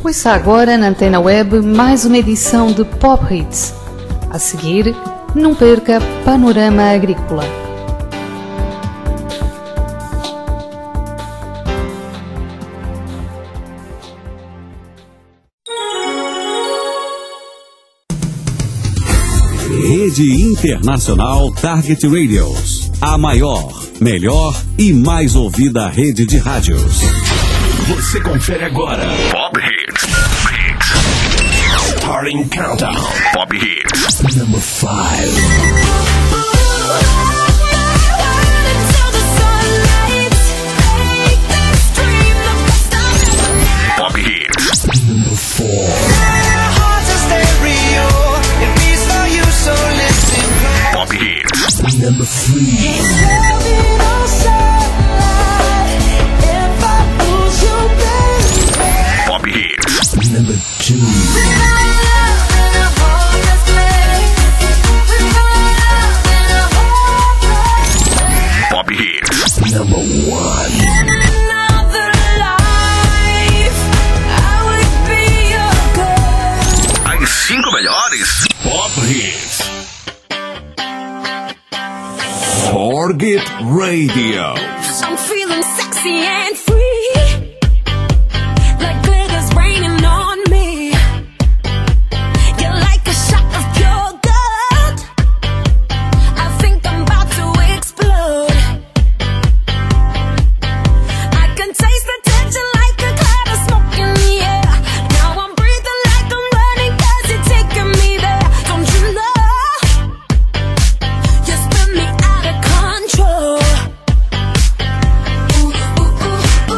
Ouça agora na Antena Web mais uma edição de Pop Hits. A seguir, não perca Panorama Agrícola. Rede Internacional Target Radios. A maior, melhor e mais ouvida rede de rádios. Você confere agora Pop Hits. Starting Countdown. Pop Hits. Number 5. Pop Hits. Number 4. Pop Hits. Number 3. Pop Hits. Number 2. Pop Hits. Number 1. As 5 melhores Pop Hits. Target Radio. I'm feeling sexy and free, like glitter's raining on me. You're like a shot of pure gold. I think I'm about to explode. I can taste the tension like a cloud of smoke in the air. Now I'm breathing like I'm running 'cause you're taking me there. Don't you know? You spin me out of control. Ooh, ooh, ooh, ooh.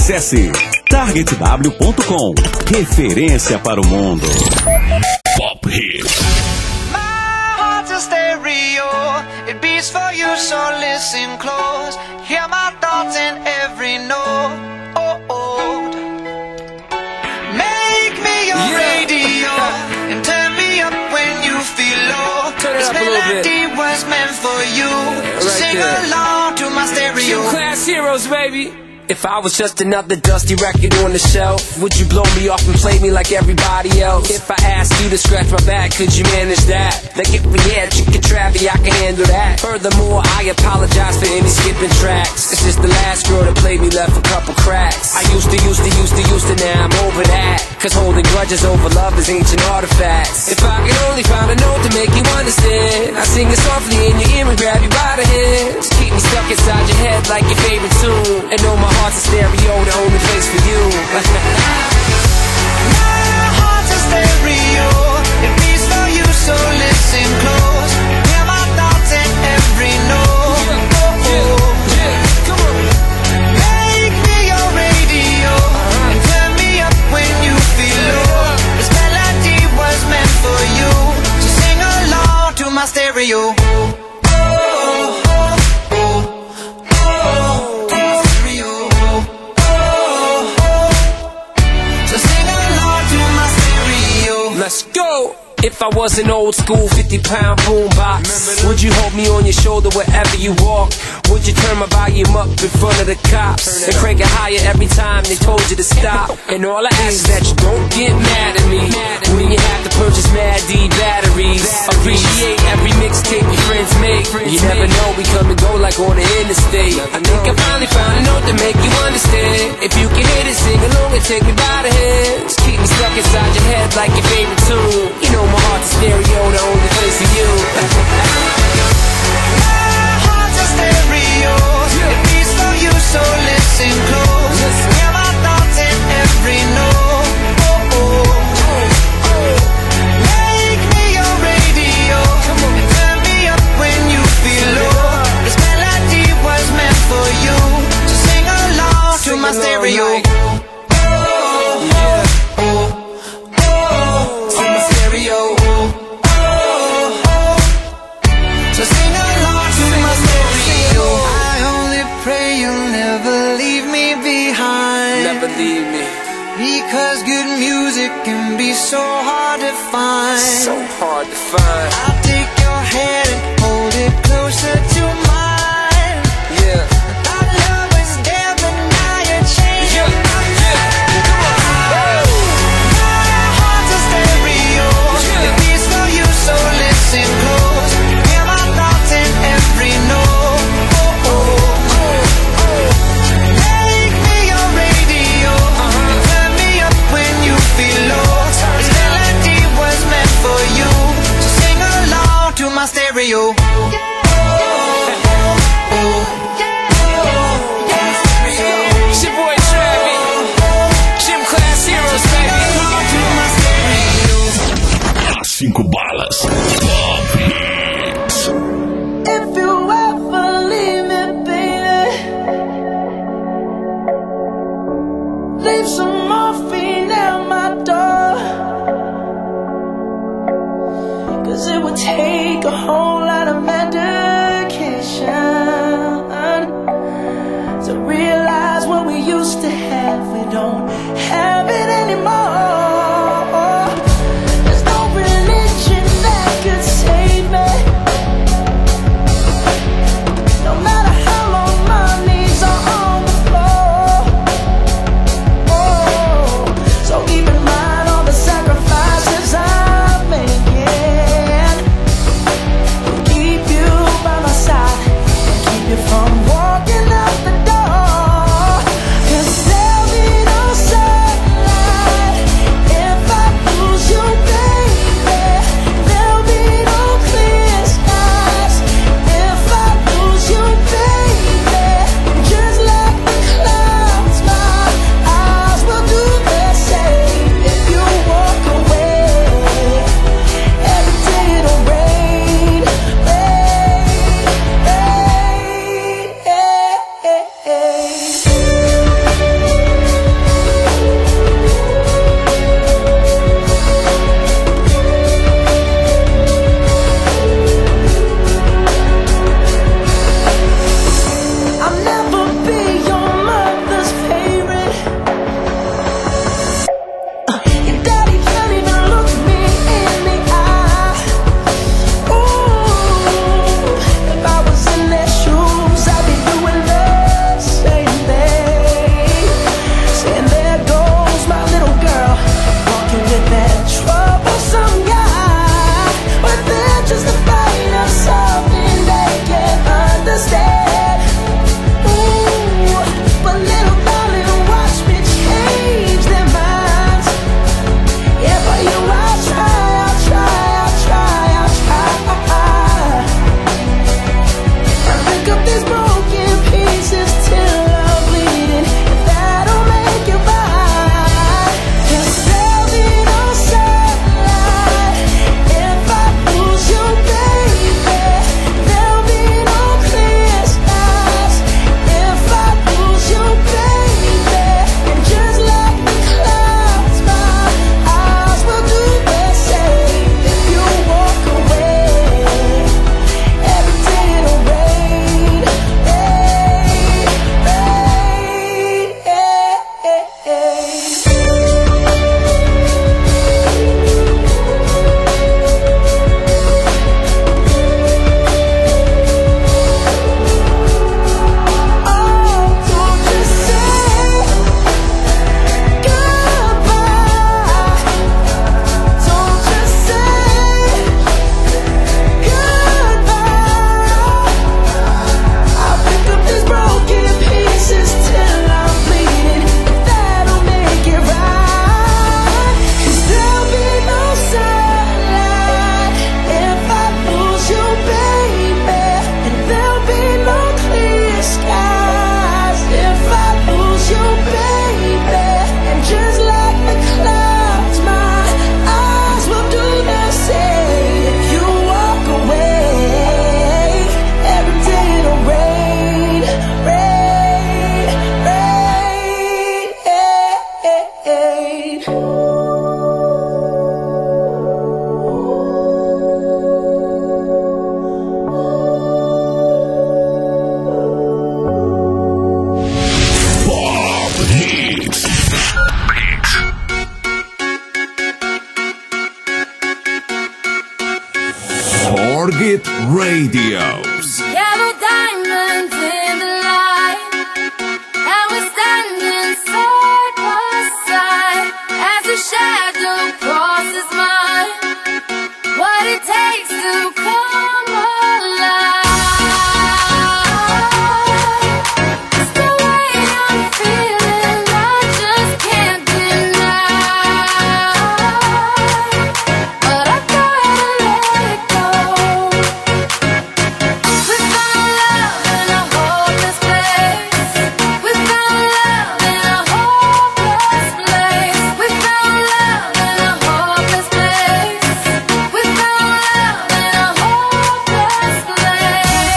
Acesse targetw.com. Referência para o mundo. Pop Hits. My heart's a stereo. It beats for you, so listen close. Hear my thoughts in every note. Oh, oh. Make me your radio and turn me up when you feel low. This melody was meant for you. So sing along to my stereo. Gym Class Heroes, baby. If I was just another dusty record on the shelf, would you blow me off and play me like everybody else? If I asked you to scratch my back, could you manage that? Like if we had chicken trappy, I can handle that. Furthermore, I apologize for any skipping tracks. It's just the last girl that played me left a couple cracks. I used to, now I'm over that. Cause holding grudges over love is ancient artifacts. If I could only find a note to make you understand, I sing it softly in your ear and grab you by the hands. Keep me stuck inside your head like your favorite tune. And know my heart's a stereo, the only place for you. My heart's a stereo. It beats for you, so listen close. Hear my thoughts in every note. Oh, oh. Come on. Make me your radio and turn me up when you feel low. This melody was meant for you, so sing along to my stereo. Let's go! If I was an old school 50-pound boombox, would you hold me on your shoulder wherever you walk? Would you turn my volume up in front of the cops and crank it higher every time they told you to stop? And all I ask is that you don't get mad at me when you have to purchase Mad D batteries. Appreciate every mixtape your friends make. You never know, we come and go like on the interstate. I think I finally found a note to make you understand. If you can hit it, sing along and take me by the hands. Keep me stuck inside your head like your favorite tune. You know my heart's a stereo, the only place for you. My heart's a stereo. It beats for you, so listen close. Hear my thoughts in every note. Oh, oh. Make me your radio and turn me up when you feel low. This melody was meant for you, so sing along to my stereo. Because good music can be so hard to find. So hard to find. I'll take your hand and hold it closer to mine. Yeah. Our love was there, but now you're changing my mind. My heart's a stereo. It beats for you, so listen close. Hear my thoughts in every note. Oh, oh, oh. Make me your radio and turn me up when you feel low. This melody was meant for you, so sing along to my stereo. It's your boy Travis. Gym Class Heroes, baby. As 5 balas. Pop Hits. If you ever leave me, baby, leave some morphine at my door. 'Cause it would take a whole lot of Target Radios. Yellow diamonds in the light, and we're standing side by side as a shadow crosses mine. What it takes to come alive. It's the way I'm feeling, I just can't deny. But I gotta let it go. We found love in a hopeless place. We found love in a hopeless place. We found love in a hopeless place. We found love in a hopeless place.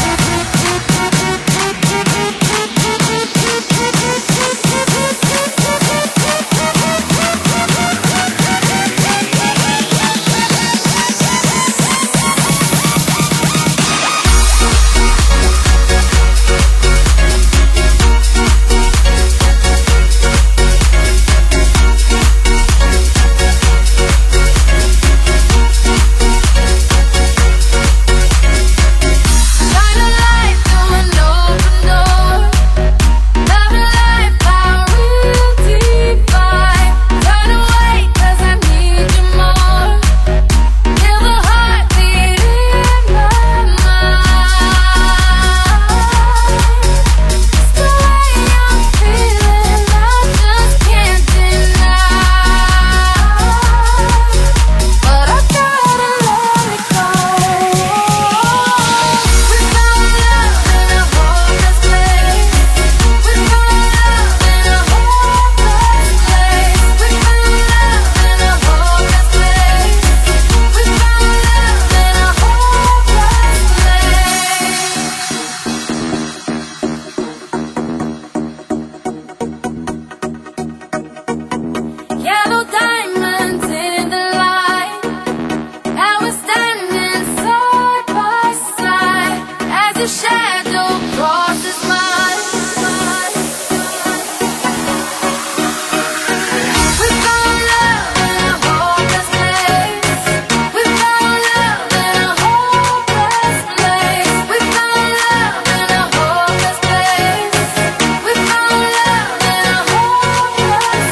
Shine a light through an open door. Love and life, our real divide. Turn away 'cause I need you more. Feel the heartbeat in my mind. It's the way I'm feeling, I just can't deny. But I gotta let it go. We found love in a hopeless place. We found love in a hopeless place. We found love in a hopeless place. We found love in a hopeless place. Yellow diamonds in the light, and we're standing side by side as a shadow crosses mine. We found love in a hopeless place. We found love in a hopeless place. We found love in a hopeless place. We found love in a hopeless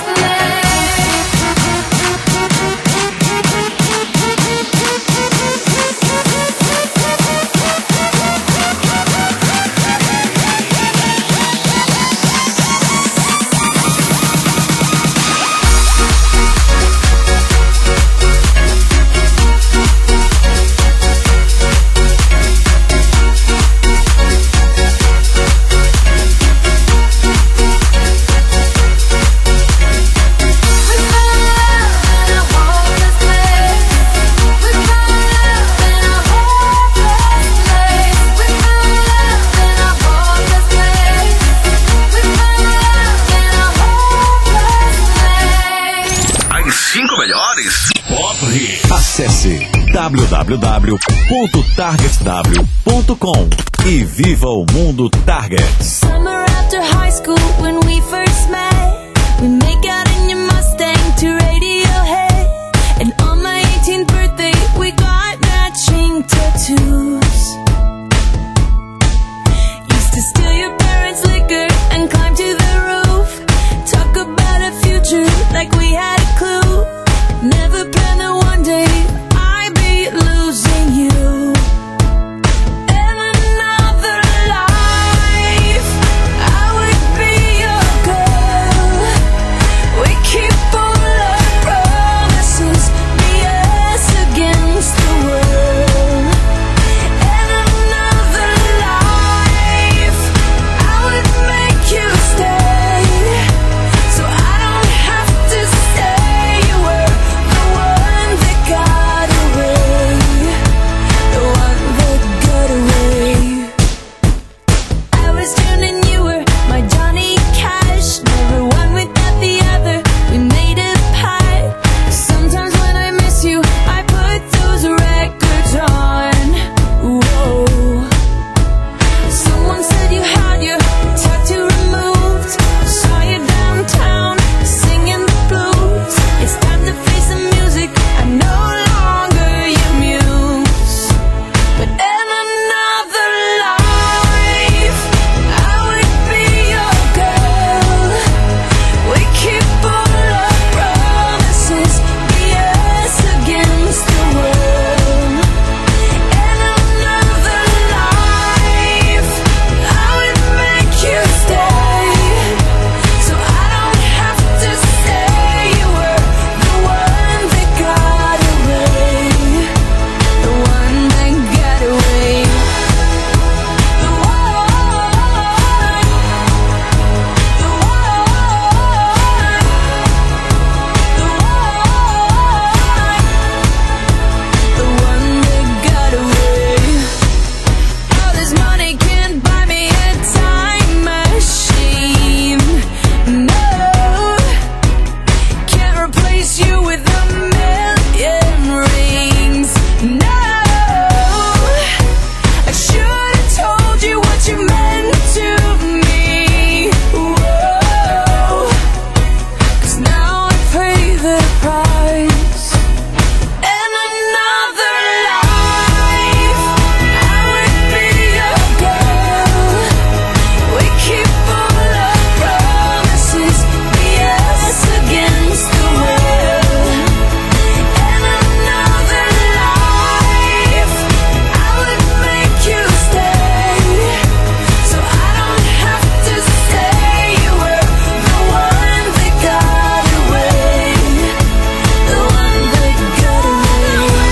As 5 melhores Pop Hits. Acesse www.targetw.com e viva o mundo Target. Summer after high school when we first met, we make out in your Mustang to Radiohead. And on my 18th birthday we got matching tattoos. Used to steal your parents' liquor and climb to the roof. Talk about a future like we had a clue. Never planned that one day I'd be losing you. In another life, I would be your girl. We replace you with a million rings. No, I should have told you what you meant to me. Whoa, 'cause now I pay the price. In another life, I would be your girl. We keep all our promises, yes against the will. In another life, I would make you stay, so I don't have to say you were the one that got away, the one that got away.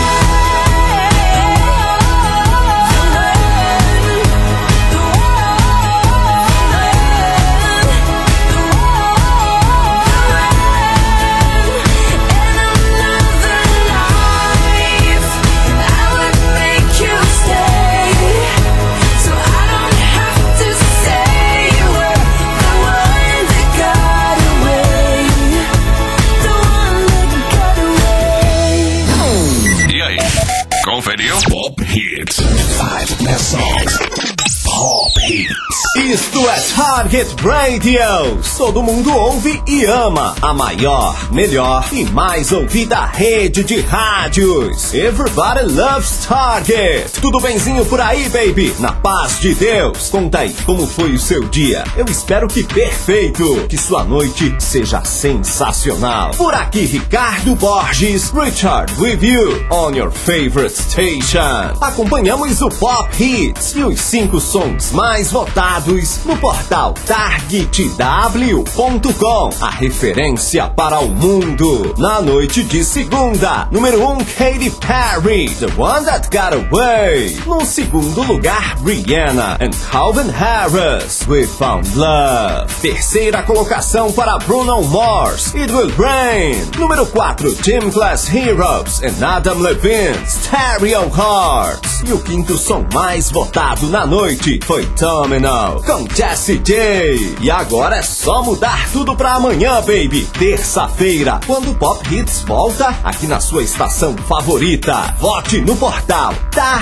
E aí, conferiu? Pop Hits. 5 best songs. Pop Hits. Isto é Target Radio. Todo mundo ouve e ama a maior, melhor e mais ouvida rede de rádios. Everybody loves Target. Tudo benzinho por aí, baby? Na paz de Deus. Conta aí, como foi o seu dia? Eu espero que perfeito. Que sua noite seja sensacional. Por aqui, Ricardo Borges, Richard with you on your favorite station. Acompanhamos o Pop Hits e os 5 sons mais votados no portal targetw.com, a referência para o mundo. Na noite de segunda, número 1, Katy Perry, The One That Got Away. No segundo lugar, Rihanna and Calvin Harris, We Found Love. Terceira colocação para Bruno Mars, It Will Rain. Número 4, Gym Class Heroes and Adam Levine, Stereo Hearts. E o quinto som mais votado na noite foi Terminal, com Jessie J. E agora é só mudar tudo pra amanhã, baby. Terça-feira, quando o Pop Hits volta aqui na sua estação favorita. Vote no portal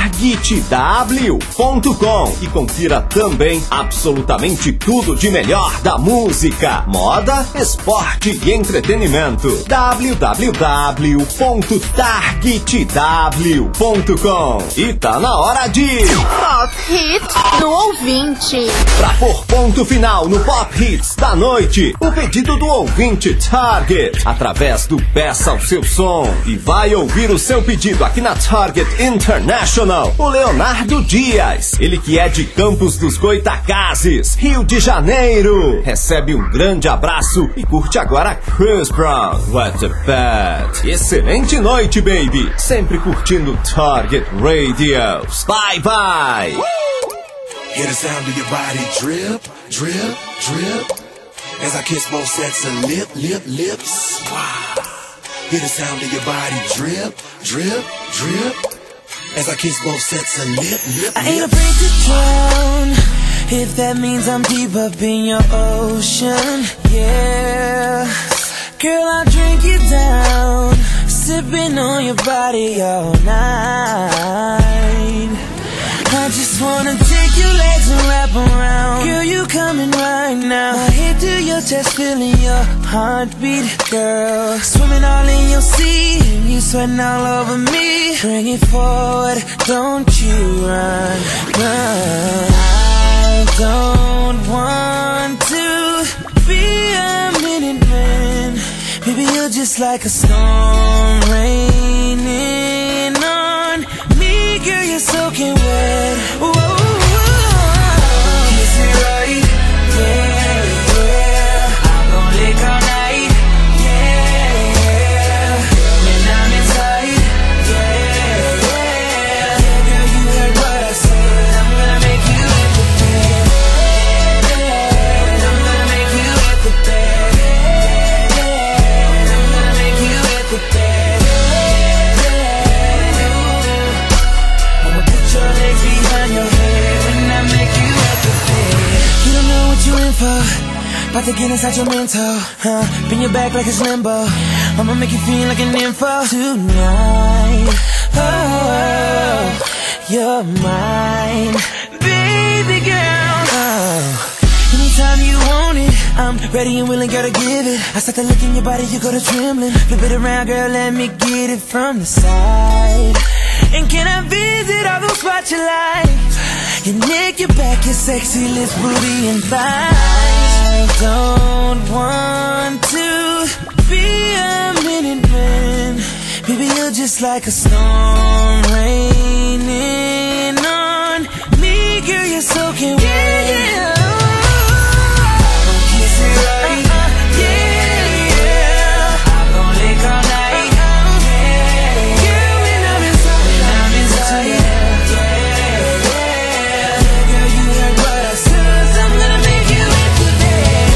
targetw.com e confira também absolutamente tudo de melhor da música, moda, esporte e entretenimento. www.targetw.com. E tá na hora de Pop Hits do ouvinte. Pra pôr ponto final no Pop Hits da noite, o pedido do ouvinte Target, através do Peça o Seu Som. E vai ouvir o seu pedido aqui na Target International, o Leonardo Dias. Ele que é de Campos dos Goitacazes, Rio de Janeiro. Recebe um grande abraço e curte agora Chris Brown, What a Bad. Excelente noite, baby. Sempre curtindo Target Radios. Bye, bye. Hear the sound of your body drip, drip, drip. As I kiss both sets of lips. Wow. Hear the sound of your body drip, drip, drip. As I kiss both sets of lips. I ain't afraid to drown, if that means I'm deep up in your ocean, yeah. Girl, I'll drink you down, sipping on your body all night. I just wanna take your legs and wrap around. Girl, you coming right now. My head to your chest, feeling your heartbeat, girl. Swimming all in your sea, and you sweating all over me. Bring it forward, don't you run, run. I don't want to be a minute man. Baby, you're just like a storm raining on me. Girl, you're soaking wet. Whoa, whoa. Kiss me right, yeah, yeah. I'm gon' lick all night, yeah. When I'm inside, yeah, yeah. Girl, you heard what I said. I'm gonna make you wet the bed. I'm gonna make you wet the bed. I'm gonna make you wet the bed. I'ma put your legs behind your head when I make you wet the bed. You don't know what you're in for. About to get inside your mental, huh? Bend your back like it's limbo. I'ma make you feel like an info tonight. Oh, you're mine, baby girl. Oh, anytime you want it, I'm ready and willing, gotta give it. I start to look in your body, you go to trembling. Flip it around, girl, let me get it from the side. And can I visit all those spots you like? Your neck, your back, your sexy lips, booty and thighs. I don't want to be a minute man. Baby, you're just like a storm raining on me. Girl, you're soaking wet. Yeah. Kiss it right. Yeah. I'm gonna lick all night. Yeah. Girl, when I'm inside, yeah. Girl, you heard what I said. I'm gonna make you wet today.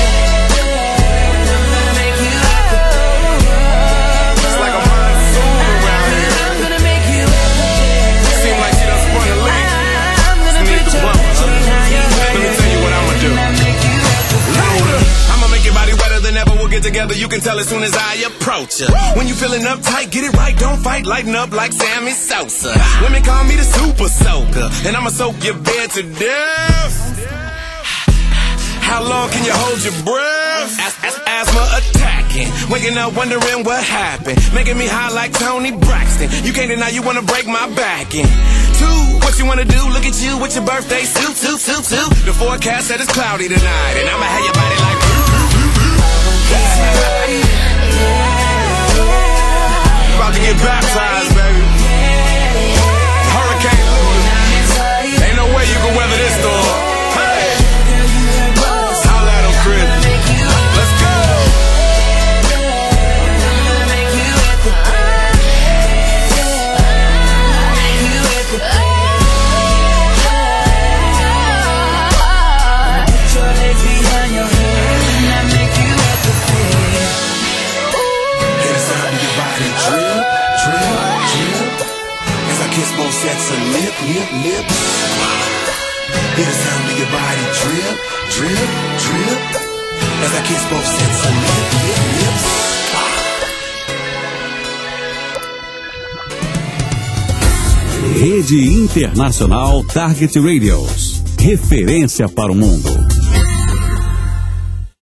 I'm gonna make you wet today. It's like a monsoon around here. I'm gonna make you wet today. Seem like she done spun a leak. I'm gonna Need put the your bumper. legs behind your Let me tell you what I'ma do. Louder. I'ma make your body wetter than ever. We'll get together. You can tell as soon as I approach ya. When you feeling uptight, get it right. Don't fight. Lighten up like Sammy Sosa. Women call me the super soaker, and I'ma soak your bed to death. How long can you hold your breath? Asthma attacking, waking up wondering what happened, making me high like Tony Braxton. You can't deny you wanna break my back in. 2, what you wanna do? Look at you with your birthday suit. The forecast said it's cloudy tonight, and I'ma have your body like. About to get baptized, baby. Hurricane Luna. Ain't no way you can weather this storm. Hey, holla at 'em, Chris. Let's go. Put your legs behind your head and I make you at the bed. Hear the sound of your body drip, drip, drip. As I kiss both sets of lips. Hear the sound of your body drip, drip, drip. As I kiss both sets of lips. Rede Internacional Target Radios. Referência para o mundo.